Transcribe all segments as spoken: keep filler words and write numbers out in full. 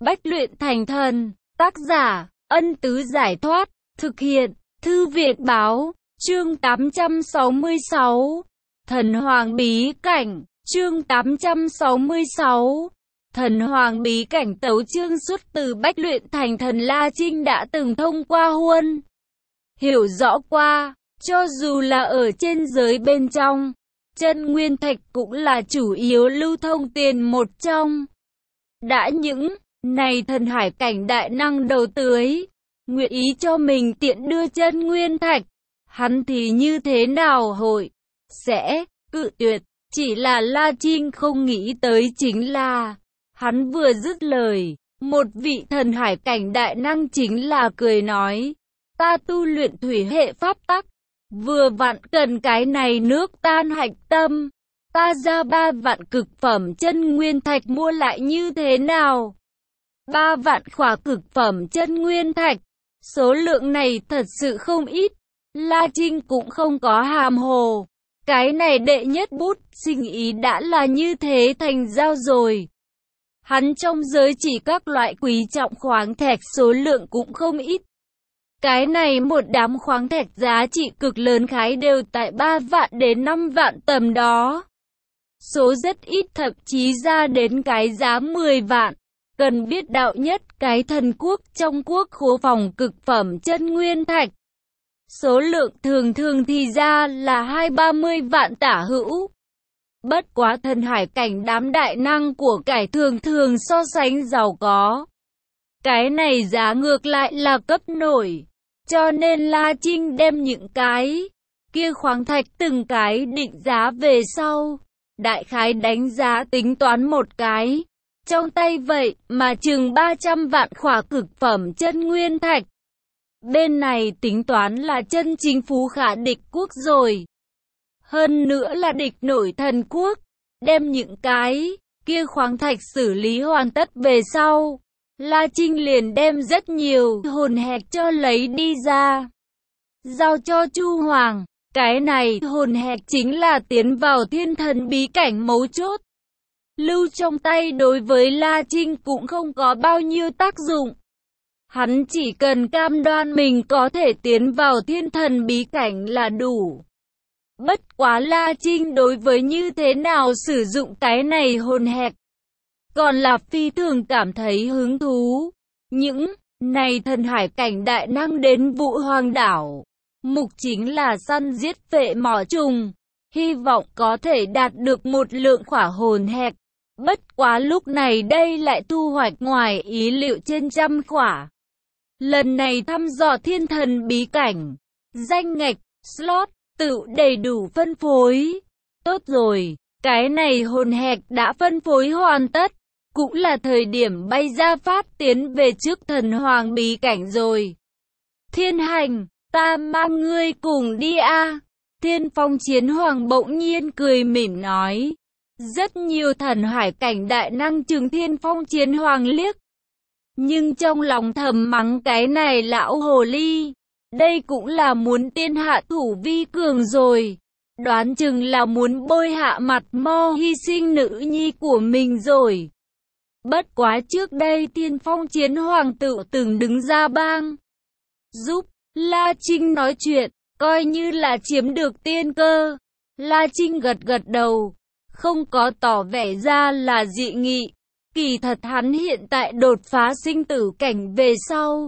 Bách luyện thành thần. Tác giả, Ân Tứ Giải Thoát. Thực hiện, Thư Viện Báo. Chương tám trăm sáu mươi sáu. Thần Hoàng Bí Cảnh. Chương tám trăm sáu mươi sáu. Thần Hoàng Bí Cảnh. Tấu chương xuất từ Bách luyện thành thần. La Trinh đã từng thông qua huân hiểu rõ qua, cho dù là ở trên giới bên trong, chân nguyên thạch cũng là chủ yếu lưu thông tiền một trong. Đã những này thần hải cảnh đại năng đầu tưới, nguyện ý cho mình tiện đưa chân nguyên thạch, hắn thì như thế nào hội sẽ cự tuyệt. Chỉ là La Trinh không nghĩ tới chính là, hắn vừa dứt lời, một vị thần hải cảnh đại năng chính là cười nói, ta tu luyện thủy hệ pháp tắc, vừa vặn cần cái này nước tan hạch tâm, ta ra ba vạn cực phẩm chân nguyên thạch mua lại như thế nào? Ba vạn khỏa cực phẩm chân nguyên thạch, số lượng này thật sự không ít. La Trinh cũng không có hàm hồ, cái này đệ nhất bút sinh ý đã là như thế thành giao rồi. Hắn trong giới chỉ các loại quý trọng khoáng thạch số lượng cũng không ít. Cái này một đám khoáng thạch giá trị cực lớn khái đều tại ba vạn đến năm vạn tầm đó. Số rất ít thậm chí ra đến cái giá mười vạn. Cần biết đạo nhất cái thần quốc trong quốc khố phòng cực phẩm chân nguyên thạch. Số lượng thường thường thì ra là hai ba mươi vạn tả hữu. Bất quá thần hải cảnh đám đại năng của cải thường thường so sánh giàu có. Cái này giá ngược lại là cấp nổi. Cho nên La Trinh đem những cái kia khoáng thạch từng cái định giá về sau. Đại khái đánh giá tính toán một cái. Trong tay vậy mà chừng ba trăm vạn khỏa cực phẩm chân nguyên thạch. Bên này tính toán là chân chính phú khả địch quốc rồi. Hơn nữa là địch nổi thần quốc. Đem những cái kia khoáng thạch xử lý hoàn tất về sau. La Trinh liền đem rất nhiều hồn hạch cho lấy đi ra. Giao cho Chu Hoàng. Cái này hồn hạch chính là tiến vào thiên thần bí cảnh mấu chốt. Lưu trong tay đối với La Trinh cũng không có bao nhiêu tác dụng. Hắn chỉ cần cam đoan mình có thể tiến vào thiên thần bí cảnh là đủ. Bất quá La Trinh đối với như thế nào sử dụng cái này hồn hạch, còn là phi thường cảm thấy hứng thú. Những này thần hải cảnh đại năng đến Vũ Hoàng đảo, mục chính là săn giết phệ mỏ trùng, hy vọng có thể đạt được một lượng khỏa hồn hạch. Bất quá lúc này đây lại thu hoạch ngoài ý liệu trên trăm khỏa. Lần này thăm dò thiên thần bí cảnh, danh ngạch, slot, tự đầy đủ phân phối. Tốt rồi, cái này hồn hạch đã phân phối hoàn tất. Cũng là thời điểm bay ra phát tiến về trước thần hoàng bí cảnh rồi. Thiên Hành, ta mang ngươi cùng đi a. Thiên Phong Chiến Hoàng bỗng nhiên cười mỉm nói. Rất nhiều thần hải cảnh đại năng chừng Thiên Phong Chiến Hoàng liếc. Nhưng trong lòng thầm mắng cái này lão hồ ly. Đây cũng là muốn tiên hạ thủ vi cường rồi. Đoán chừng là muốn bôi hạ mặt mo hy sinh nữ nhi của mình rồi. Bất quá trước đây Thiên Phong Chiến Hoàng tự từng đứng ra bang giúp La Trinh nói chuyện, coi như là chiếm được tiên cơ. La Trinh gật gật đầu, không có tỏ vẻ ra là dị nghị. Kỳ thật hắn hiện tại đột phá sinh tử cảnh về sau,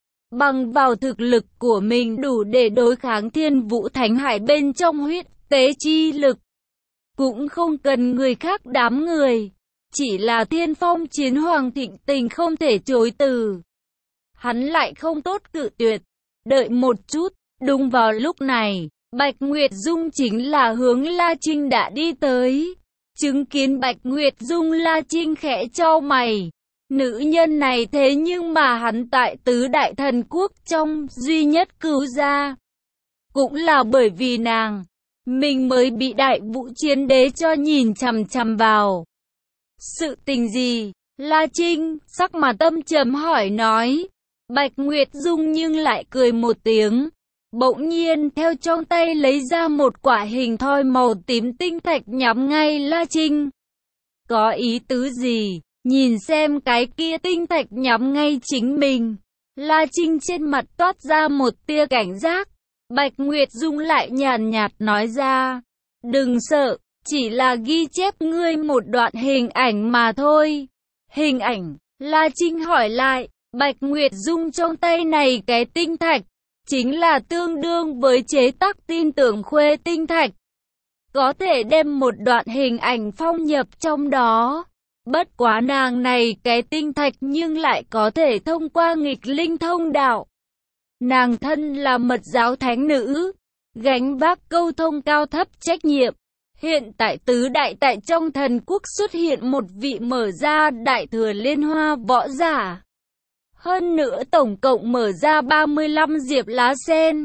bằng vào thực lực của mình đủ để đối kháng Thiên Vũ Thánh Hải bên trong huyết tế chi lực. Cũng không cần người khác đám người. Chỉ là Thiên Phong Chiến Hoàng thịnh tình không thể chối từ. Hắn lại không tốt cự tuyệt. Đợi một chút, đúng vào lúc này, Bạch Nguyệt Dung chính là hướng La Trinh đã đi tới. Chứng kiến Bạch Nguyệt Dung, La Trinh khẽ chau mày. Nữ nhân này thế nhưng mà hắn tại tứ đại thần quốc trong duy nhất cứu ra. Cũng là bởi vì nàng, mình mới bị Đại Vũ Chiến Đế cho nhìn chằm chằm vào. Sự tình gì? La Trinh, sắc mặt âm trầm hỏi nói. Bạch Nguyệt Dung nhưng lại cười một tiếng. Bỗng nhiên theo trong tay lấy ra một quả hình thoi màu tím tinh thạch nhắm ngay La Trinh. Có ý tứ gì? Nhìn xem cái kia tinh thạch nhắm ngay chính mình. La Trinh trên mặt toát ra một tia cảnh giác. Bạch Nguyệt Dung lại nhàn nhạt nói ra. Đừng sợ, chỉ là ghi chép ngươi một đoạn hình ảnh mà thôi. Hình ảnh, La Trinh hỏi lại. Bạch Nguyệt Dung trong tay này cái tinh thạch, chính là tương đương với chế tác tin tưởng khuê tinh thạch. Có thể đem một đoạn hình ảnh phong nhập trong đó. Bất quá nàng này cái tinh thạch nhưng lại có thể thông qua nghịch linh thông đạo. Nàng thân là mật giáo thánh nữ, gánh vác câu thông cao thấp trách nhiệm. Hiện tại tứ đại tại trong thần quốc xuất hiện một vị mở ra đại thừa liên hoa võ giả. Hơn nữa tổng cộng mở ra ba mươi lăm diệp lá sen.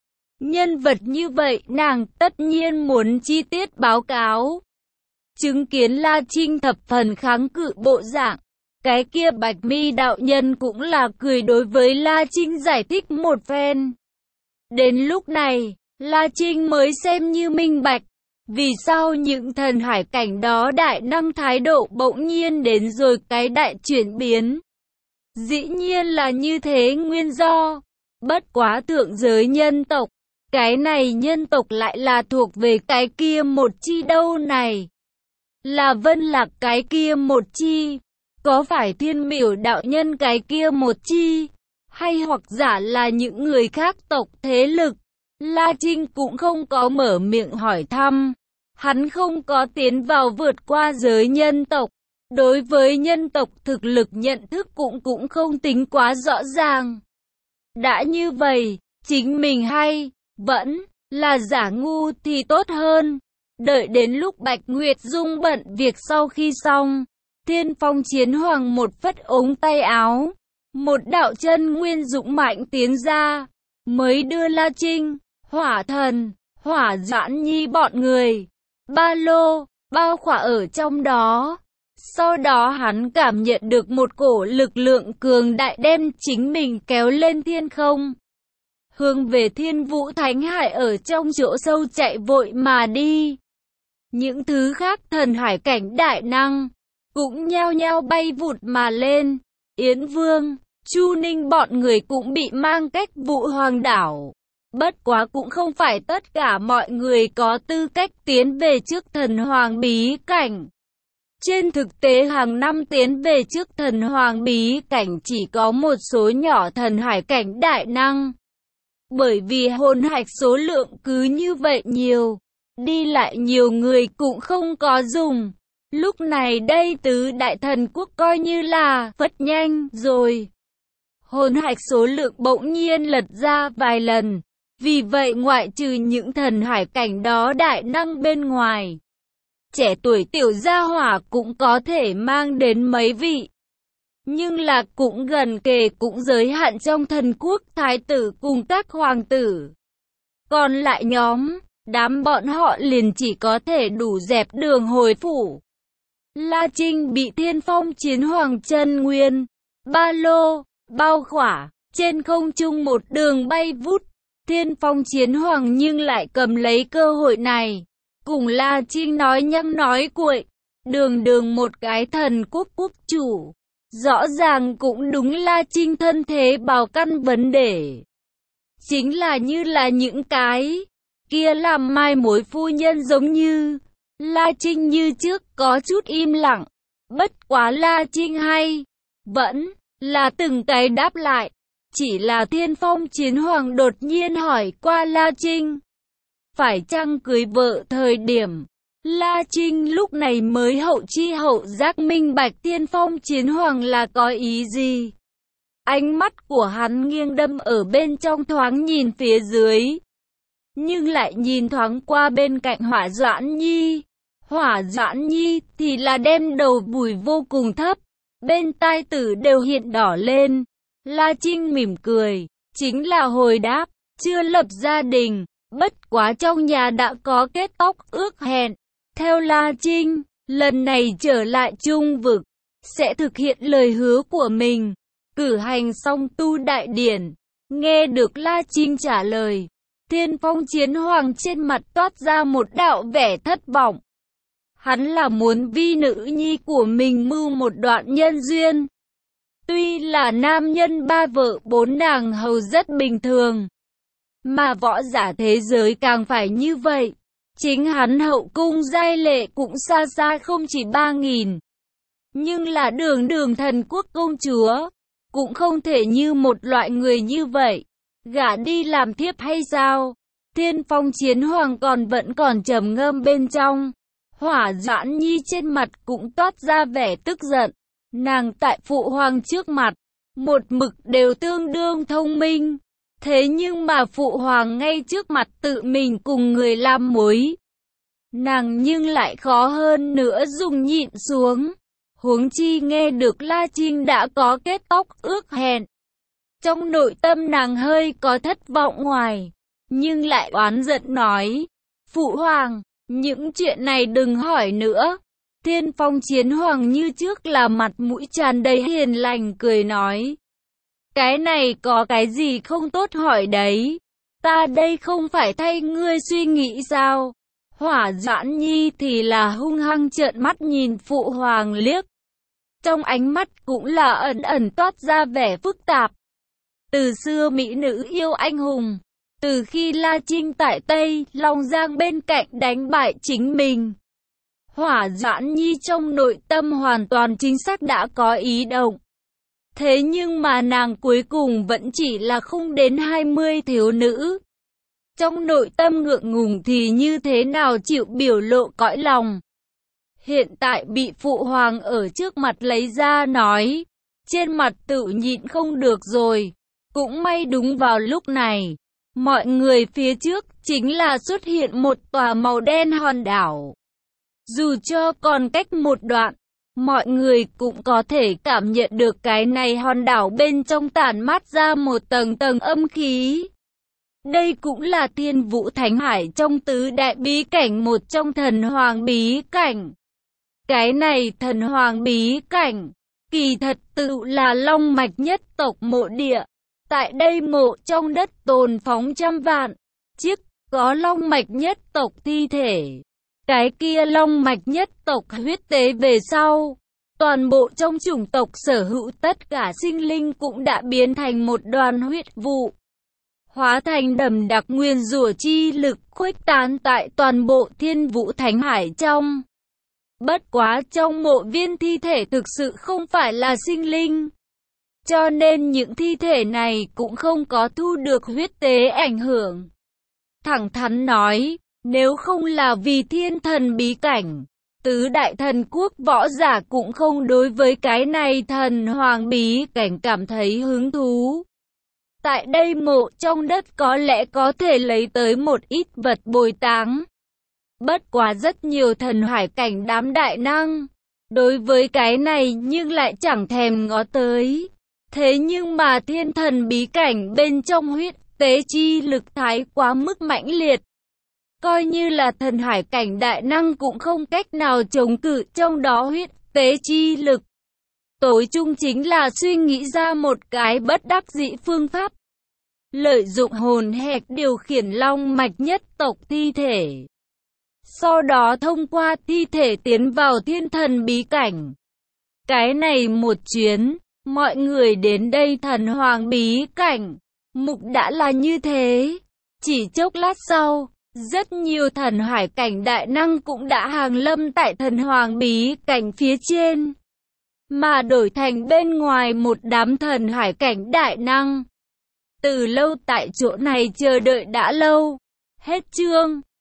Nhân vật như vậy nàng tất nhiên muốn chi tiết báo cáo. Chứng kiến La Trinh thập phần kháng cự bộ dạng. Cái kia Bạch Mi đạo nhân cũng là cười đối với La Trinh giải thích một phen. Đến lúc này, La Trinh mới xem như minh bạch. Vì sao những thần hải cảnh đó đại năng thái độ bỗng nhiên đến rồi cái đại chuyển biến. Dĩ nhiên là như thế nguyên do. Bất quá thượng giới nhân tộc. Cái này nhân tộc lại là thuộc về cái kia một chi đâu này. Là Vân Lạc cái kia một chi. Có phải Thiên Miểu đạo nhân cái kia một chi. Hay hoặc giả là những người khác tộc thế lực. La Trinh cũng không có mở miệng hỏi thăm. Hắn không có tiến vào vượt qua giới nhân tộc. Đối với nhân tộc thực lực nhận thức cũng cũng không tính quá rõ ràng. Đã như vậy, chính mình hay, vẫn, là giả ngu thì tốt hơn. Đợi đến lúc Bạch Nguyệt Dung bận việc sau khi xong, Thiên Phong Chiến Hoàng một phất ống tay áo. Một đạo chân nguyên dũng mạnh tiến ra, mới đưa La Trinh, Hỏa Thần, Hỏa Doãn Nhi bọn người. Ba lô, bao khỏa ở trong đó. Sau đó hắn cảm nhận được một cổ lực lượng cường đại đem chính mình kéo lên thiên không. Hướng về Thiên Vũ Thánh Hải ở trong chỗ sâu chạy vội mà đi. Những thứ khác thần hải cảnh đại năng, cũng nhao nhao bay vụt mà lên. Yến Vương, Chu Ninh bọn người cũng bị mang cách Vũ Hoàng đảo. Bất quá cũng không phải tất cả mọi người có tư cách tiến về trước thần hoàng bí cảnh. Trên thực tế hàng năm tiến về trước thần hoàng bí cảnh chỉ có một số nhỏ thần hải cảnh đại năng. Bởi vì hồn hạch số lượng cứ như vậy nhiều, đi lại nhiều người cũng không có dùng. Lúc này đây tứ đại thần quốc coi như là phất nhanh rồi. Hồn hạch số lượng bỗng nhiên lật ra vài lần. Vì vậy ngoại trừ những thần hải cảnh đó đại năng bên ngoài, trẻ tuổi tiểu gia hỏa cũng có thể mang đến mấy vị. Nhưng là cũng gần kề cũng giới hạn trong thần quốc thái tử cùng các hoàng tử. Còn lại nhóm, đám bọn họ liền chỉ có thể đủ dẹp đường hồi phủ. La Trinh bị Thiên Phong Chiến Hoàng chân nguyên, ba lô, bao khỏa, trên không trung một đường bay vút. Thiên Phong Chiến Hoàng nhưng lại cầm lấy cơ hội này, cùng La Trinh nói nhăng nói cuội, đường đường một cái thần quốc quốc chủ, rõ ràng cũng đúng La Trinh thân thế bào căn vấn đề. Chính là như là những cái kia làm mai mối phu nhân giống như, La Trinh như trước có chút im lặng, bất quá La Trinh hay, vẫn là từng cái đáp lại. Chỉ là Thiên Phong Chiến Hoàng đột nhiên hỏi qua La Trinh, phải chăng cưới vợ thời điểm. La Trinh lúc này mới hậu chi hậu giác minh bạch Thiên Phong Chiến Hoàng là có ý gì. Ánh mắt của hắn nghiêng đâm ở bên trong thoáng nhìn phía dưới, nhưng lại nhìn thoáng qua bên cạnh Hỏa Doãn Nhi. Hỏa Doãn Nhi thì là đem đầu vùi vô cùng thấp, bên tai tử đều hiện đỏ lên. La Trinh mỉm cười, chính là hồi đáp, chưa lập gia đình, bất quá trong nhà đã có kết tóc ước hẹn. Theo La Trinh, lần này trở lại Trung Vực, sẽ thực hiện lời hứa của mình, cử hành song tu đại điển. Nghe được La Trinh trả lời, Thiên Phong Chiến Hoàng trên mặt toát ra một đạo vẻ thất vọng. Hắn là muốn vi nữ nhi của mình mưu một đoạn nhân duyên. Tuy là nam nhân ba vợ bốn nàng hầu rất bình thường, mà võ giả thế giới càng phải như vậy. Chính hắn hậu cung giai lệ cũng xa xa không chỉ ba nghìn. Nhưng là đường đường thần quốc công chúa, cũng không thể như một loại người như vậy, gả đi làm thiếp hay sao? Thiên Phong Chiến Hoàng còn vẫn còn trầm ngâm bên trong. Hỏa Doãn Nhi trên mặt cũng toát ra vẻ tức giận. Nàng tại phụ hoàng trước mặt, một mực đều tương đương thông minh. Thế nhưng mà phụ hoàng ngay trước mặt tự mình cùng người làm mối, nàng nhưng lại khó hơn nữa dùng nhịn xuống. Huống chi nghe được La Trinh đã có kết tóc ước hẹn. Trong nội tâm nàng hơi có thất vọng ngoài, nhưng lại oán giận nói, phụ hoàng, những chuyện này đừng hỏi nữa. Thiên Phong Chiến Hoàng như trước là mặt mũi tràn đầy hiền lành cười nói, cái này có cái gì không tốt hỏi đấy, ta đây không phải thay ngươi suy nghĩ sao? Hỏa Doãn Nhi thì là hung hăng trợn mắt nhìn phụ hoàng liếc. Trong ánh mắt cũng là ẩn ẩn toát ra vẻ phức tạp. Từ xưa mỹ nữ yêu anh hùng, từ khi La Trinh tại Tây Long Giang bên cạnh đánh bại chính mình, Hỏa Doãn Nhi trong nội tâm hoàn toàn chính xác đã có ý động. Thế nhưng mà nàng cuối cùng vẫn chỉ là không đến hai mươi thiếu nữ. Trong nội tâm ngượng ngùng thì như thế nào chịu biểu lộ cõi lòng. Hiện tại bị phụ hoàng ở trước mặt lấy ra nói, trên mặt tự nhịn không được rồi. Cũng may đúng vào lúc này, mọi người phía trước chính là xuất hiện một tòa màu đen hòn đảo. Dù cho còn cách một đoạn, mọi người cũng có thể cảm nhận được cái này hòn đảo bên trong tản mát ra một tầng tầng âm khí. Đây cũng là Thiên Vũ Thánh Hải trong tứ đại bí cảnh một trong thần hoàng bí cảnh. Cái này thần hoàng bí cảnh, kỳ thật tự là long mạch nhất tộc mộ địa. Tại đây mộ trong đất tồn phóng trăm vạn chiếc có long mạch nhất tộc thi thể. Cái kia long mạch nhất tộc huyết tế về sau, toàn bộ trong chủng tộc sở hữu tất cả sinh linh cũng đã biến thành một đoàn huyết vụ, hóa thành đầm đặc nguyên rủa chi lực khuếch tán tại toàn bộ Thiên Vũ Thánh Hải trong. Bất quá trong mộ viên thi thể thực sự không phải là sinh linh, cho nên những thi thể này cũng không có thu được huyết tế ảnh hưởng. Thẳng thắn nói, nếu không là vì thiên thần bí cảnh, tứ đại thần quốc võ giả cũng không đối với cái này thần hoàng bí cảnh cảm thấy hứng thú. Tại đây mộ trong đất có lẽ có thể lấy tới một ít vật bồi táng. Bất quá rất nhiều thần hải cảnh đám đại năng, đối với cái này nhưng lại chẳng thèm ngó tới. Thế nhưng mà thiên thần bí cảnh bên trong huyết tế chi lực thái quá mức mãnh liệt. Coi như là thần hải cảnh đại năng cũng không cách nào chống cự trong đó huyết tế chi lực. Tối chung chính là suy nghĩ ra một cái bất đắc dĩ phương pháp. Lợi dụng hồn hạch điều khiển long mạch nhất tộc thi thể. Sau đó thông qua thi thể tiến vào thiên thần bí cảnh. Cái này một chuyến, mọi người đến đây thần hoàng bí cảnh, mục đã là như thế. Chỉ chốc lát sau, rất nhiều thần hải cảnh đại năng cũng đã hàng lâm tại thần hoàng bí cảnh phía trên, mà đổi thành bên ngoài một đám thần hải cảnh đại năng. Từ lâu tại chỗ này chờ đợi đã lâu. Hết chương.